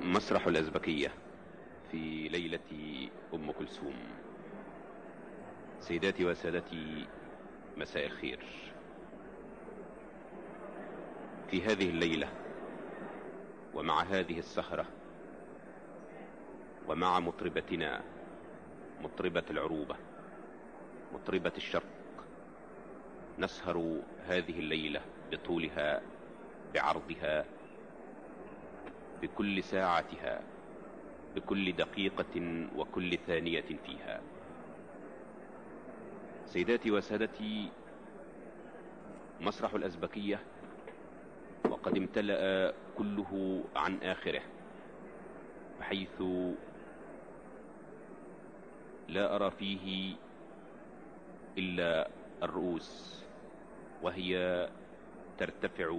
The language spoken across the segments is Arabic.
مسرح الأزبكية في ليلة أم كلثوم. سيداتي وسادتي، مساء الخير. في هذه الليلة ومع هذه السهرة ومع مطربتنا، مطربة العروبة، مطربة الشرق، نسهر هذه الليلة بطولها، بعرضها، بكل ساعتها، بكل دقيقة وكل ثانية فيها. سيداتي وسادتي، مسرح الأزبكية وقد امتلأ كله عن آخره، بحيث لا أرى فيه إلا الرؤوس وهي ترتفع،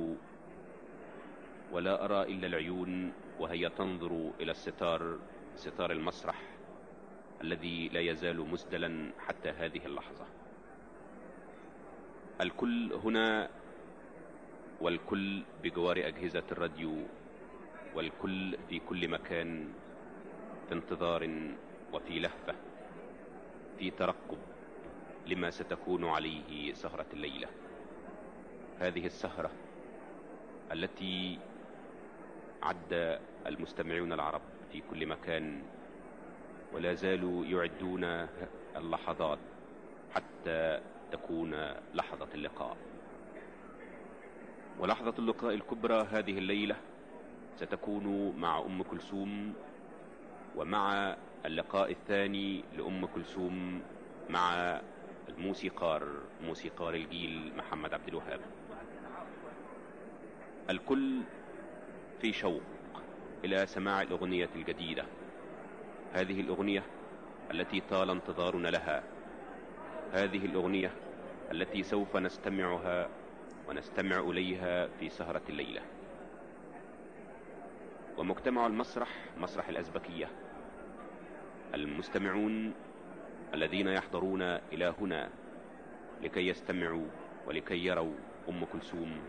ولا أرى إلا العيون وهي تنظر إلى ستار المسرح الذي لا يزال مسدلا حتى هذه اللحظة. الكل هنا، والكل بجوار أجهزة الراديو، والكل في كل مكان، في انتظار وفي لهفة، في ترقب لما ستكون عليه سهرة الليلة. هذه السهرة التي عد المستمعون العرب في كل مكان ولا زالوا يعدون اللحظات حتى تكون لحظة اللقاء. ولحظة اللقاء الكبرى هذه الليلة ستكون مع أم كلثوم، ومع اللقاء الثاني لأم كلثوم مع موسيقار الجيل محمد عبد الوهاب. الكل في شوق إلى سماع الأغنية الجديدة، هذه الأغنية التي طال انتظارنا لها، هذه الأغنية التي سوف نستمعها ونستمع إليها في سهرة الليلة. ومجتمع المسرح، مسرح الأزبكية، المستمعون الذين يحضرون إلى هنا لكي يستمعوا ولكي يروا أم كلثوم،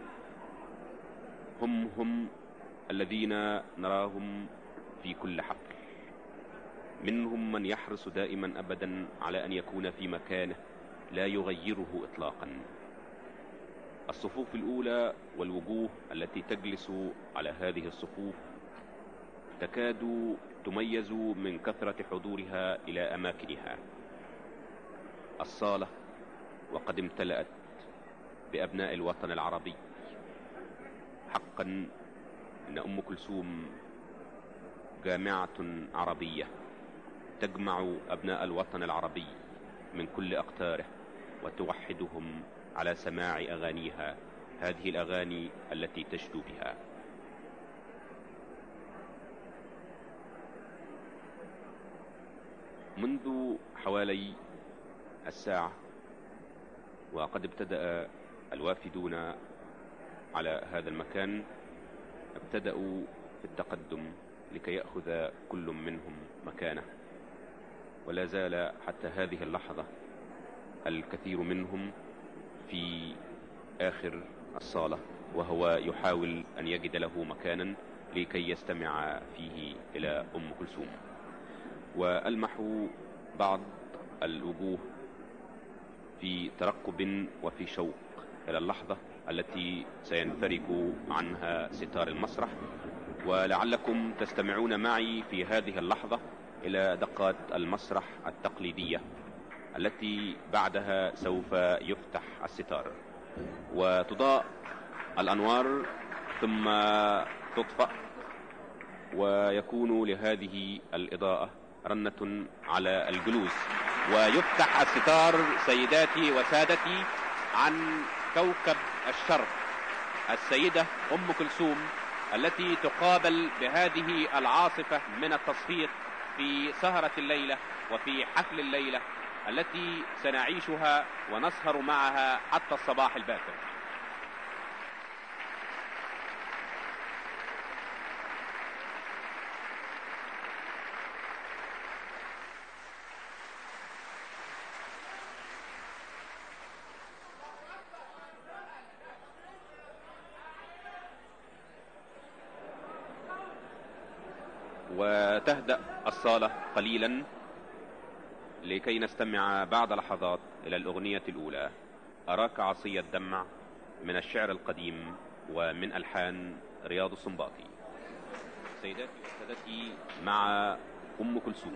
هم الذين نراهم في كل حفل. منهم من يحرص دائما أبدا على أن يكون في مكانه لا يغيره إطلاقا. الصفوف الأولى والوجوه التي تجلس على هذه الصفوف تكاد تميز من كثرة حضورها إلى أماكنها. الصالة وقد امتلأت بأبناء الوطن العربي. حقا إن أم كلثوم جامعة عربية تجمع أبناء الوطن العربي من كل أقطاره وتوحدهم على سماع أغانيها، هذه الأغاني التي تشدو بها. منذ حوالي الساعة وقد ابتدأ الوافدون على هذا المكان، ابتدأوا في التقدم لكي يأخذ كل منهم مكانه، ولا زال حتى هذه اللحظة الكثير منهم في آخر الصالة وهو يحاول أن يجد له مكانا لكي يستمع فيه إلى أم كلثوم. وألمح بعض الوجوه في ترقب وفي شوق إلى اللحظة التي سينفرج عنها ستار المسرح، ولعلكم تستمعون معي في هذه اللحظة إلى دقات المسرح التقليدية التي بعدها سوف يفتح الستار وتضاء الأنوار ثم تطفأ، ويكون لهذه الإضاءة رنة على الجلوس، ويفتح الستار سيداتي وسادتي عن كوكب الشرق، السيدة أم كلثوم، التي تقابل بهذه العاصفة من التصفيق في سهرة الليلة وفي حفل الليلة التي سنعيشها ونسهر معها حتى الصباح الباكر. وتهدأ الصالة قليلا لكي نستمع بعد لحظات إلى الأغنية الأولى، أراك عصي الدمع، من الشعر القديم ومن ألحان رياض السنباطي. سيداتي وسادتي، مع أم كلثوم.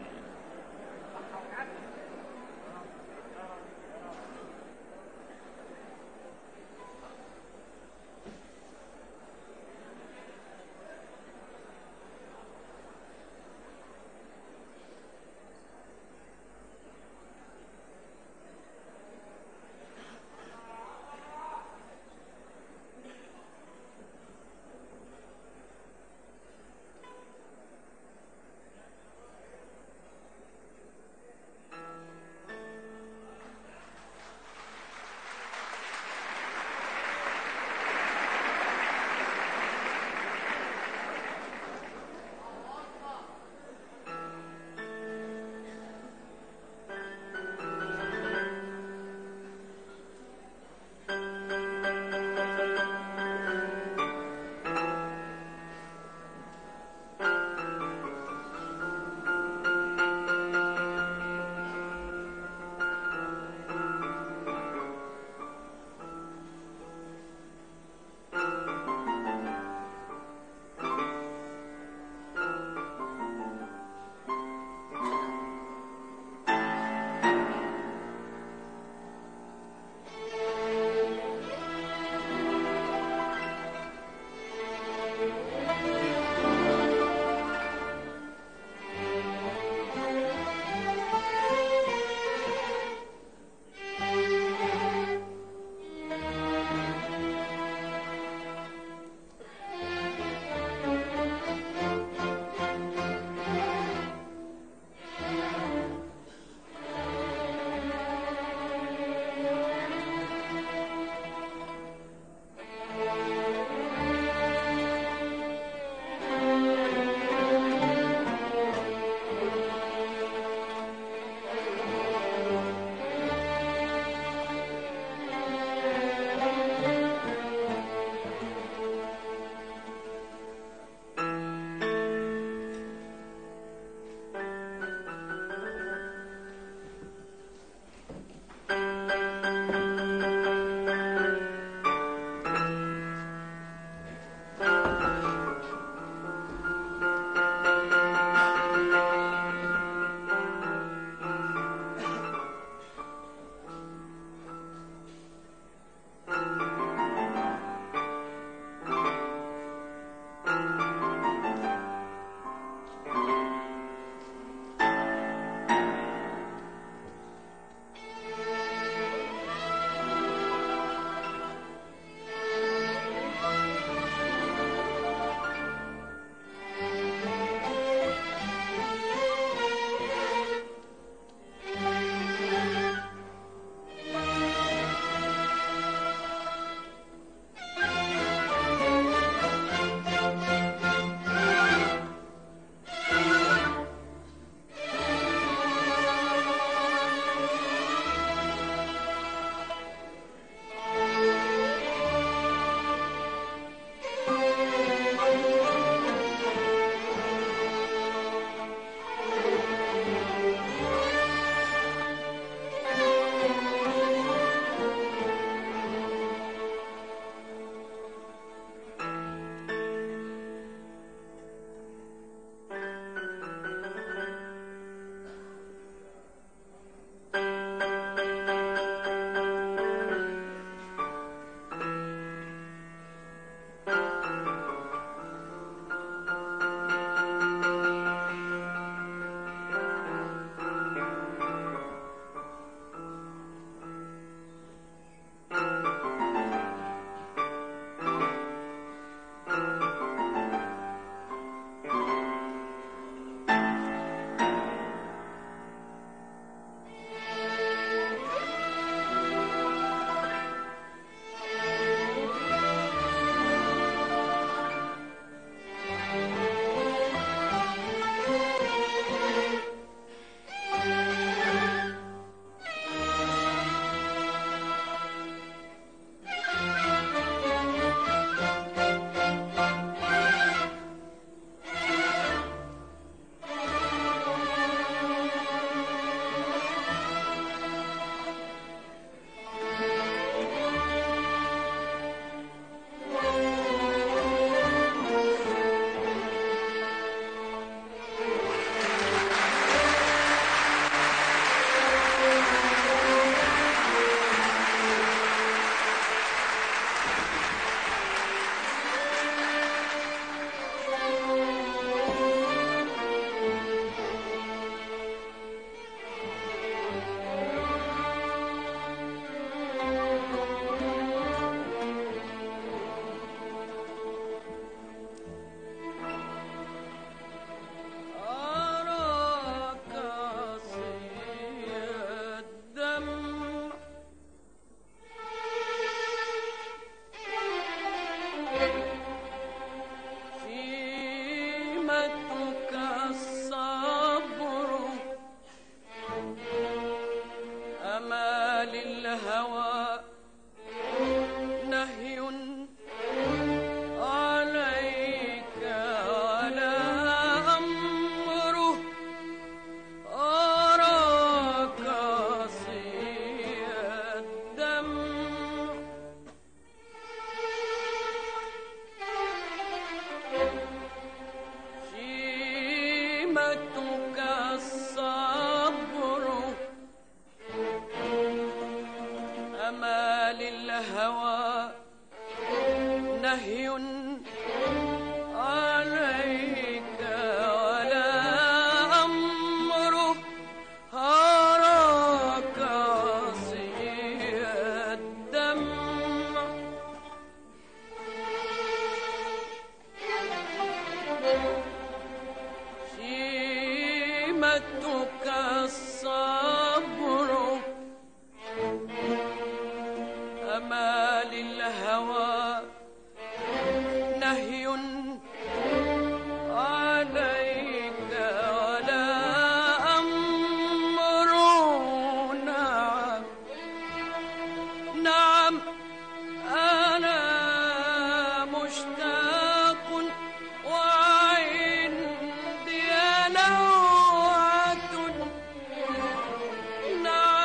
شيمتك الصبر أمال الهوى نهي عليك ولا أمره هراك عصي الدمع شيمتك الصبر أمال الهوى نهي عليك ولا أمر نعم نعم أنا مشتاق وعندي لوعة نعم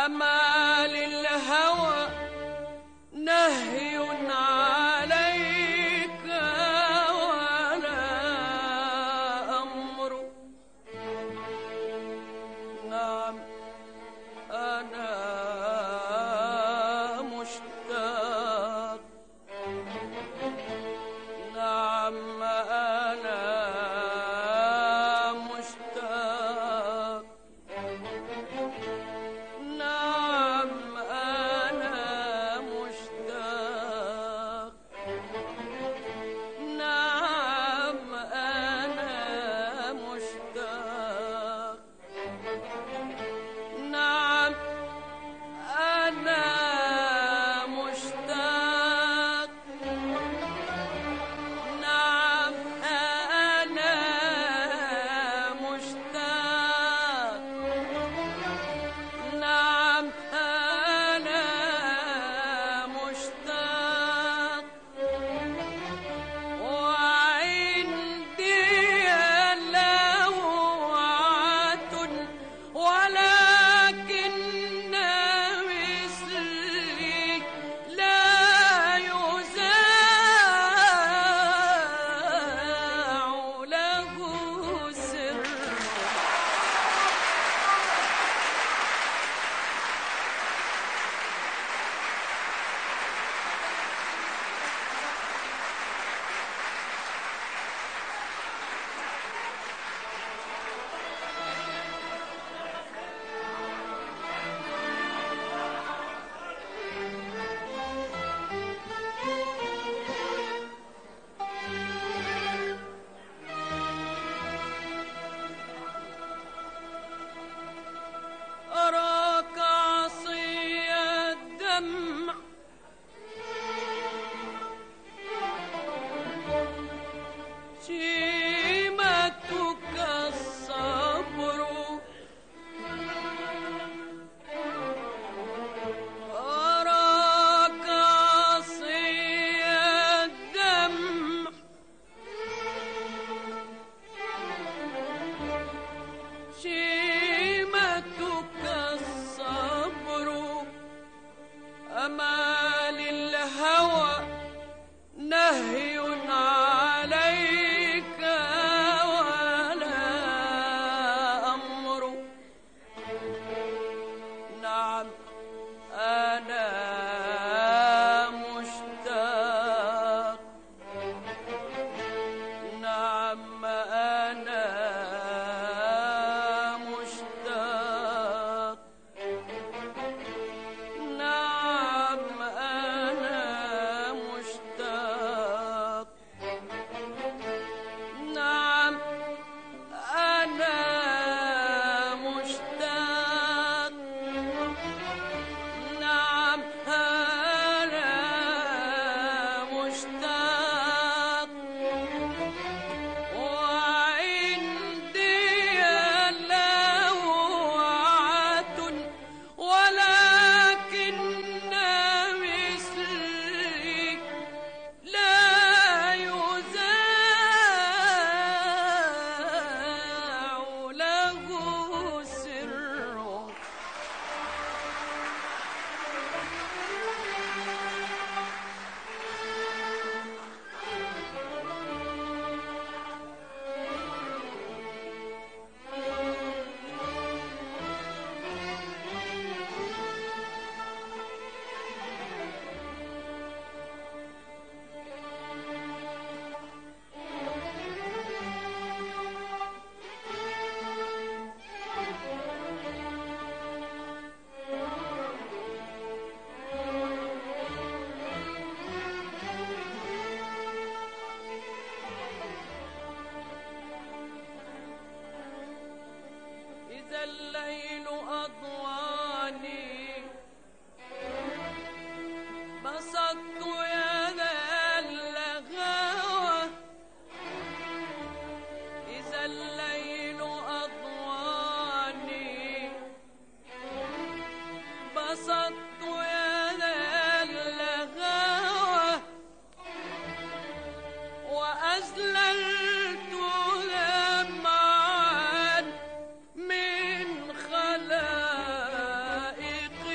أمال الهوى نهي عليك ولا أمر. نعم أنا مشتاق، نعم أنا مشتاق، نعم أنا مشتاق، نعم أنا مشتاق، نعم أنا مشتاق، نعم أنا مشتاق، نعم أنا مشتاق، وعندي لوعة ولكن مثلي لا يذاع له سر. أراك عصي الدمع شيمتك الصبر، أراك عصي الدمع شيمتك الصبر. أمال الهوى نهي عليك ولا أمر. نعم أنا مشتاق، نعم أنا مشتاق، نعم أنا مشتاق، نعم أنا مشتاق، نعم أنا مشتاق، وعندي لوعة ولكن مثلي لا يذاع له سر. إذا الليل أضواني بسطت يدا الغوى، إذا الليل أضواني بسطت يدا الغوى، وأزللت دمعا من خلائق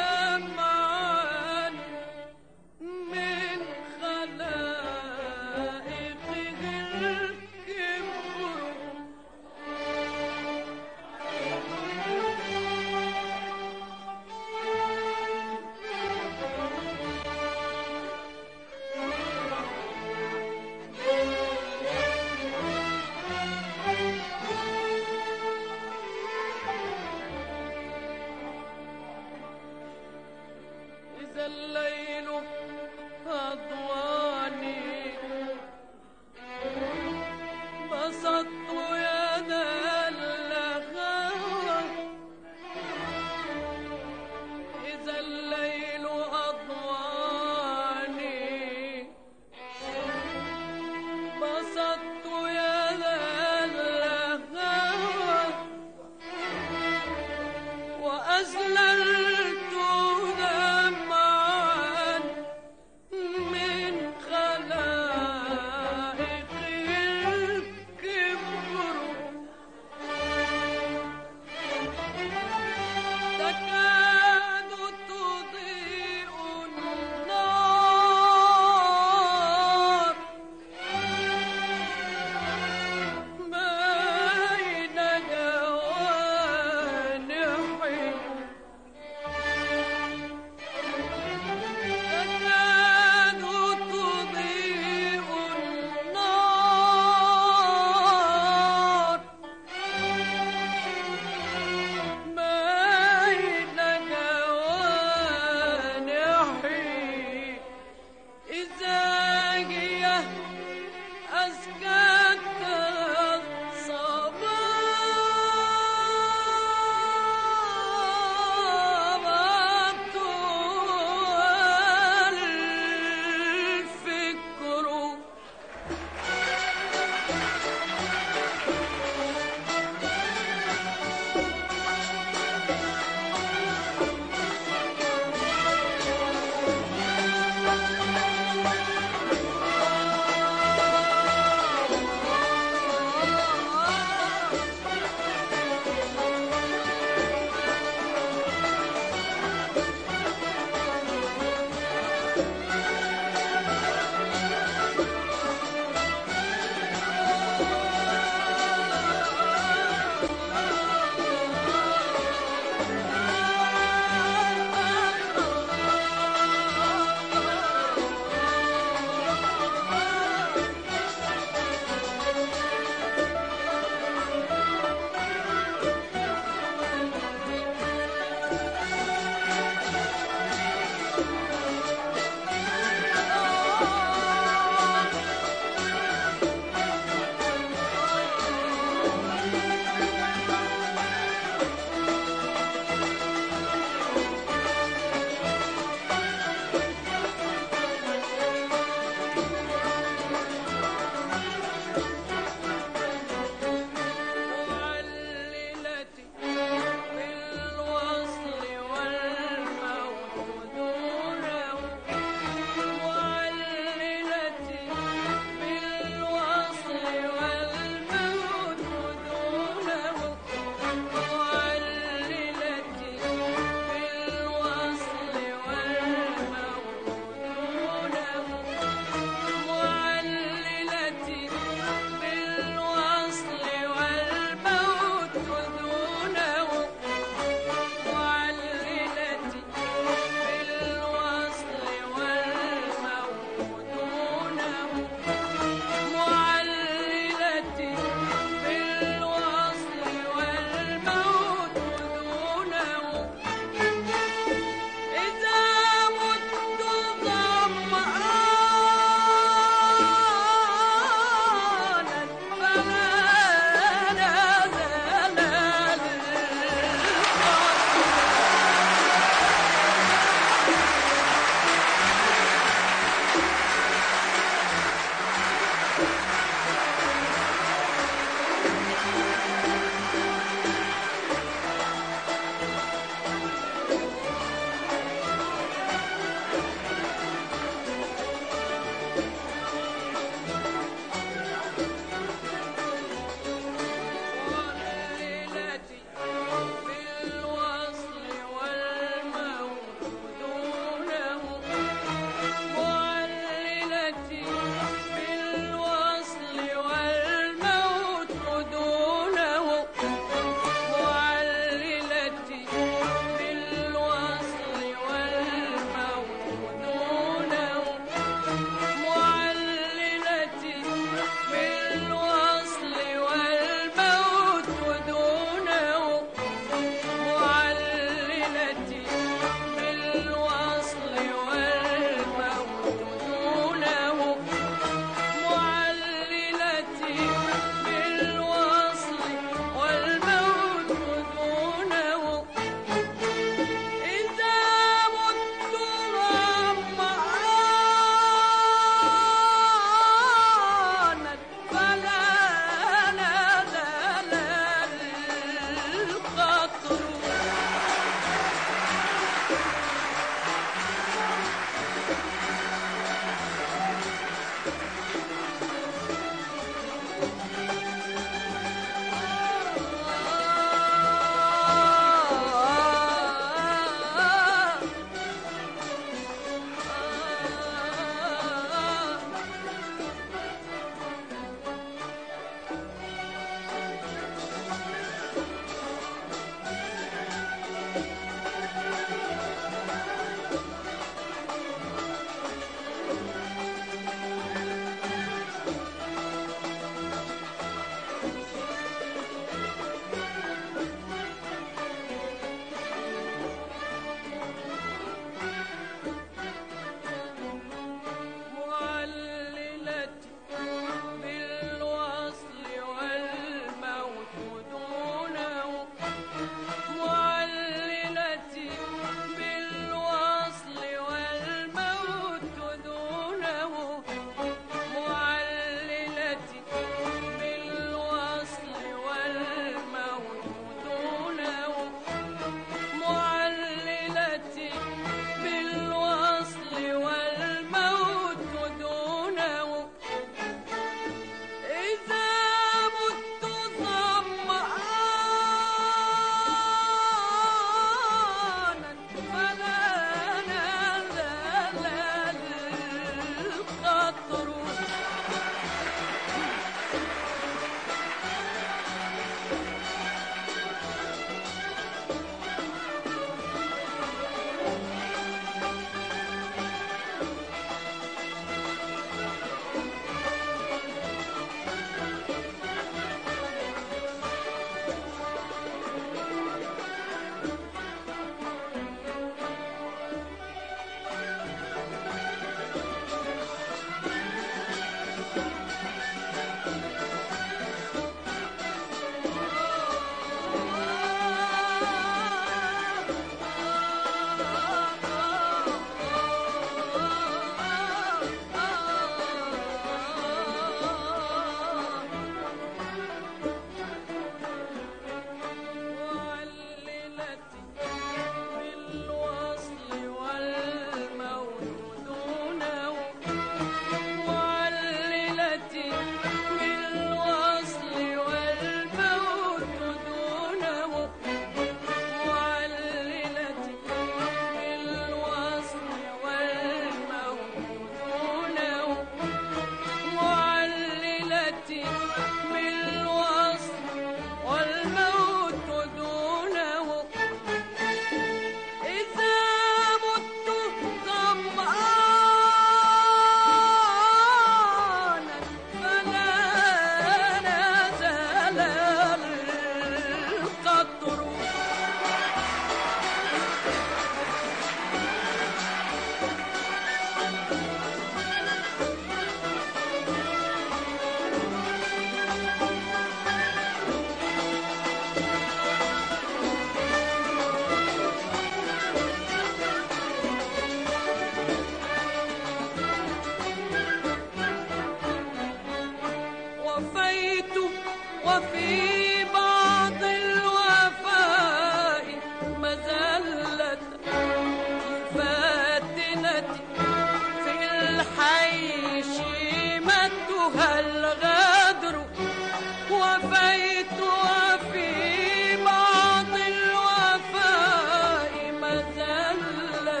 وفيتها الغدر وفيت وفي بعض الوفاء مذلة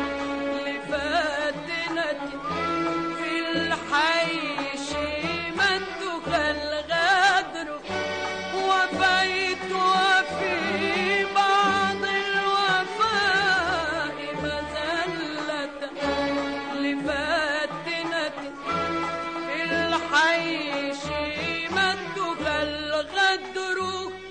لفاتنة في الحي شيمتها الغدر وفيت وفي بعض الوفاء مذلة لفاتنة في الحي شيمتها الغدر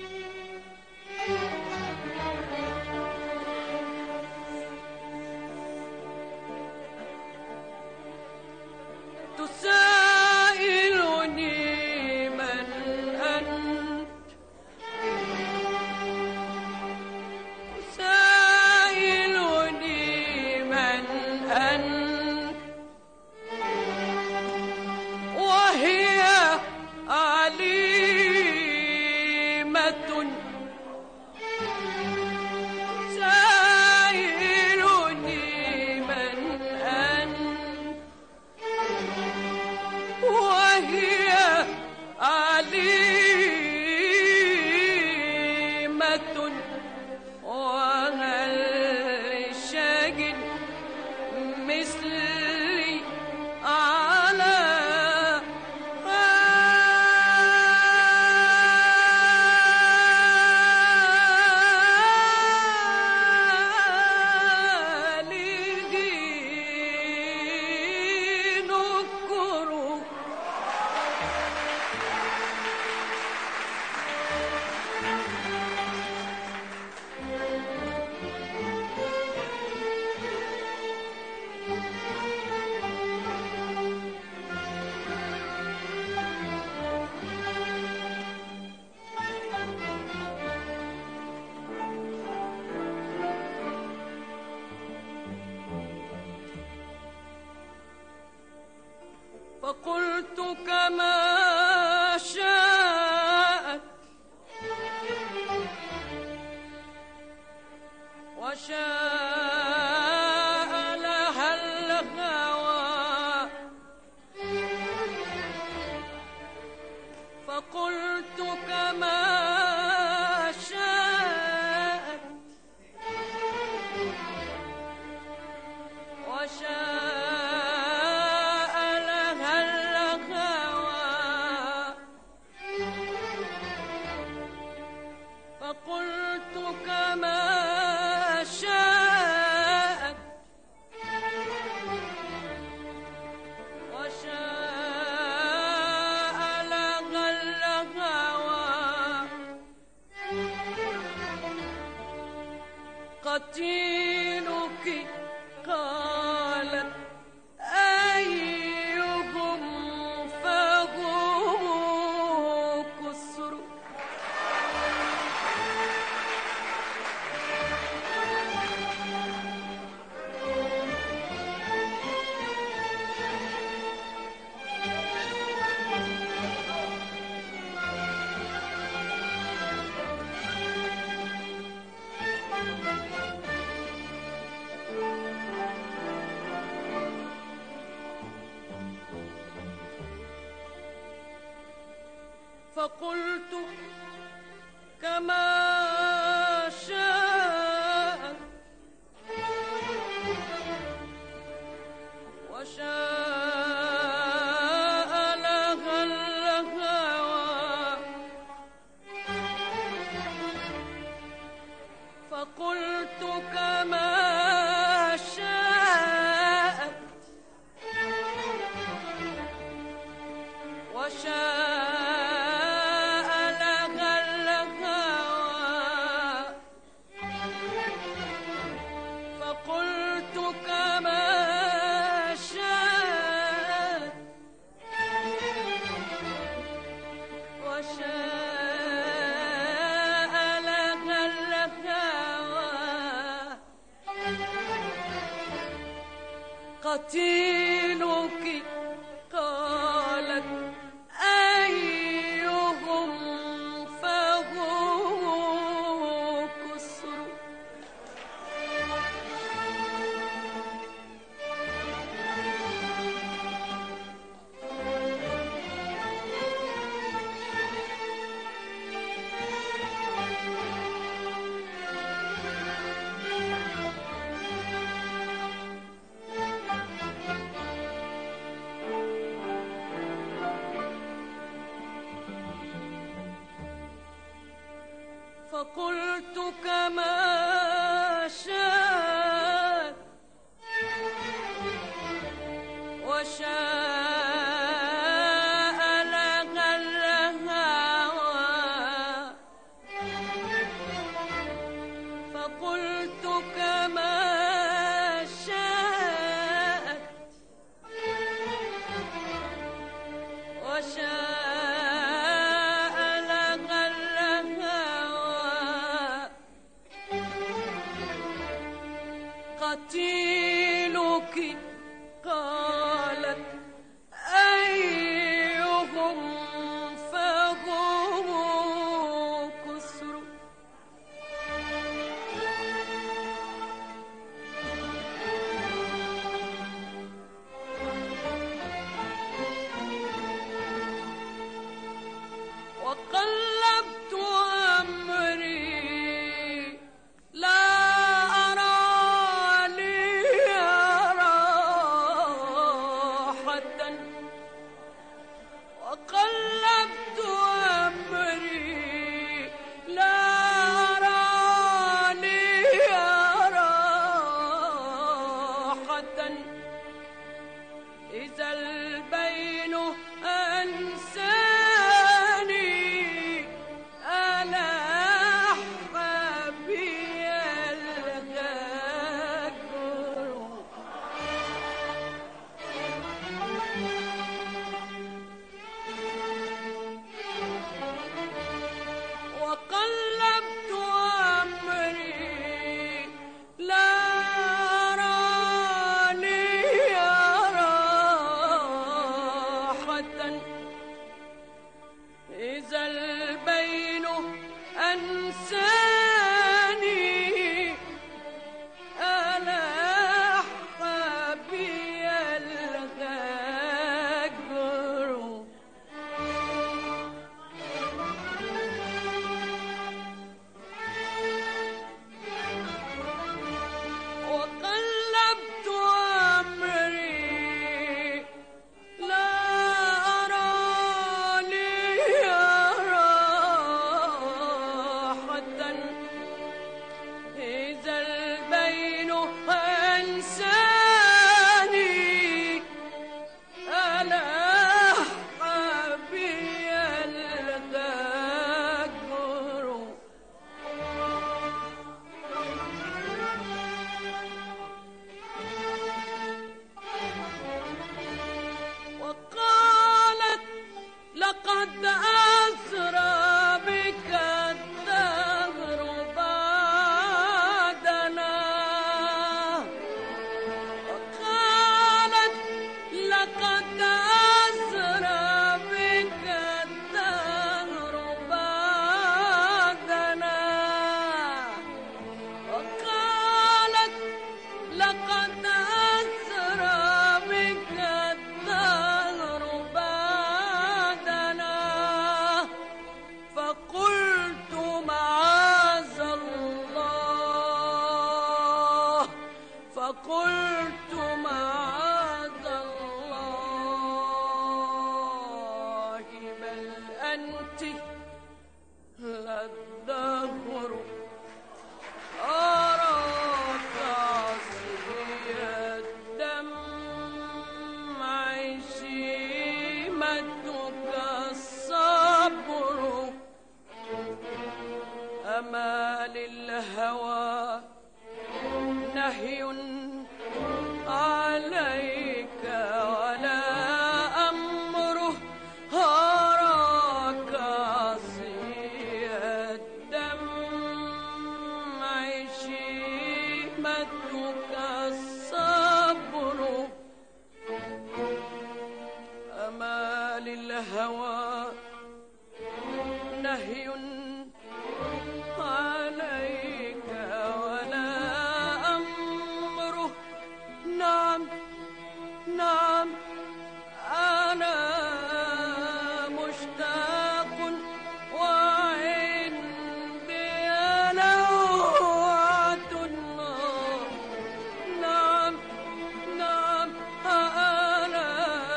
تسائلني من أنت تسائلني من أنت وهي عليمة تسائلني من أنت وهي عليمة وهل شاجن مثلي على حاله نكره فقلت كما شاءت وشاء لها الهوى فقلت كما شاءت وشاء لها الهوى فقلت كما شاءت وشاء لها الهوى قتيلك قالت أيهم فهم كسر فقلت كما شاءت وشاء لها الهوى فقلت كما شاءت وشاء لها الهوى فقلت كما شاءت وشاء لها الهوى قتيلك قالت أيهم فهو كسر كما شاء وشاء لها الهوى فقلت كما شاءت وشاء لها الهوى قتيلك قالت أيهم فهم كسر وقلبت أمري لا أرى لي راحة وقلبت أمري لا أرى لي راحة إذا البين أنساني ألاح بي الغدر وقلبت أمري لا أرى لي راحة إذا البين أنساني ألاح بي الغدر وقلبت أمري لا أرى لي راحة إذا البين أنساني ألاح بي الغدر وقالت لقد أسرى بك الدهر بعدنا وقالت لقد أسرى بك الدهر بعدنا وقالت لقد أسرى بك الدهر بعدنا فقلت معاذ الله فقلت معاذ الله بل أنت للدهر أراك عصي الدمع شيمتك الصبر أما للهوى نهي عليك ولا أمره أراك عصي الدمع شيمتك الصبر أما للهوى نهي عليك ولا أمره نعم نعم أنا مشتاق وعندي لوعة نعم نعم أنا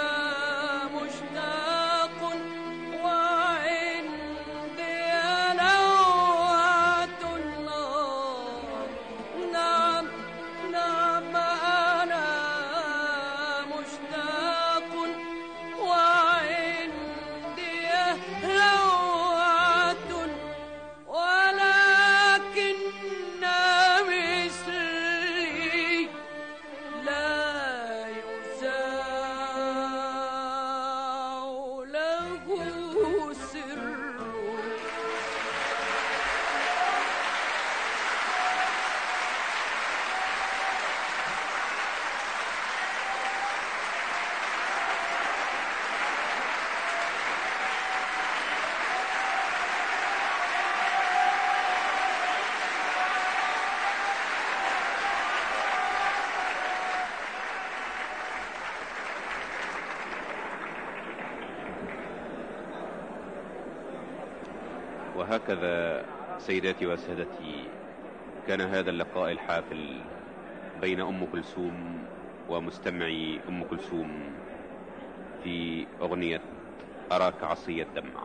مشتاق وعندي لوعة وهكذا سيداتي وسادتي كان هذا اللقاء الحافل بين أم كلثوم ومستمعي أم كلثوم في أغنية أراك عصي الدمع.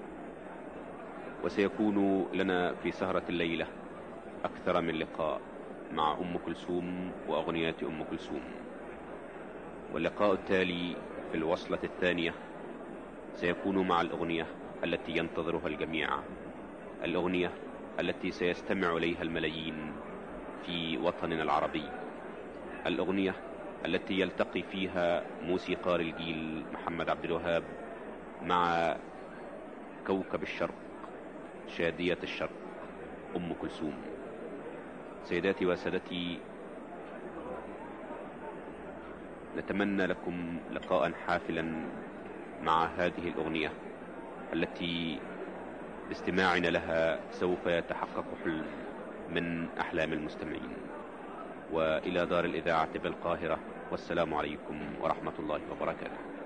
وسيكون لنا في سهرة الليلة أكثر من لقاء مع أم كلثوم وأغنيات أم كلثوم. واللقاء التالي في الوصلة الثانية سيكون مع الأغنية التي ينتظرها الجميع، الأغنية التي سيستمع إليها الملايين في وطننا العربي، الأغنية التي يلتقي فيها موسيقار الجيل محمد عبد الوهاب مع كوكب الشرق، شادية الشرق، أم كلثوم. سيداتي وسادتي، نتمنى لكم لقاء حافلا مع هذه الأغنية التي باستماعنا لها سوف يتحقق حلم من أحلام المستمعين. وإلى دار الإذاعة بالقاهرة، والسلام عليكم ورحمة الله وبركاته.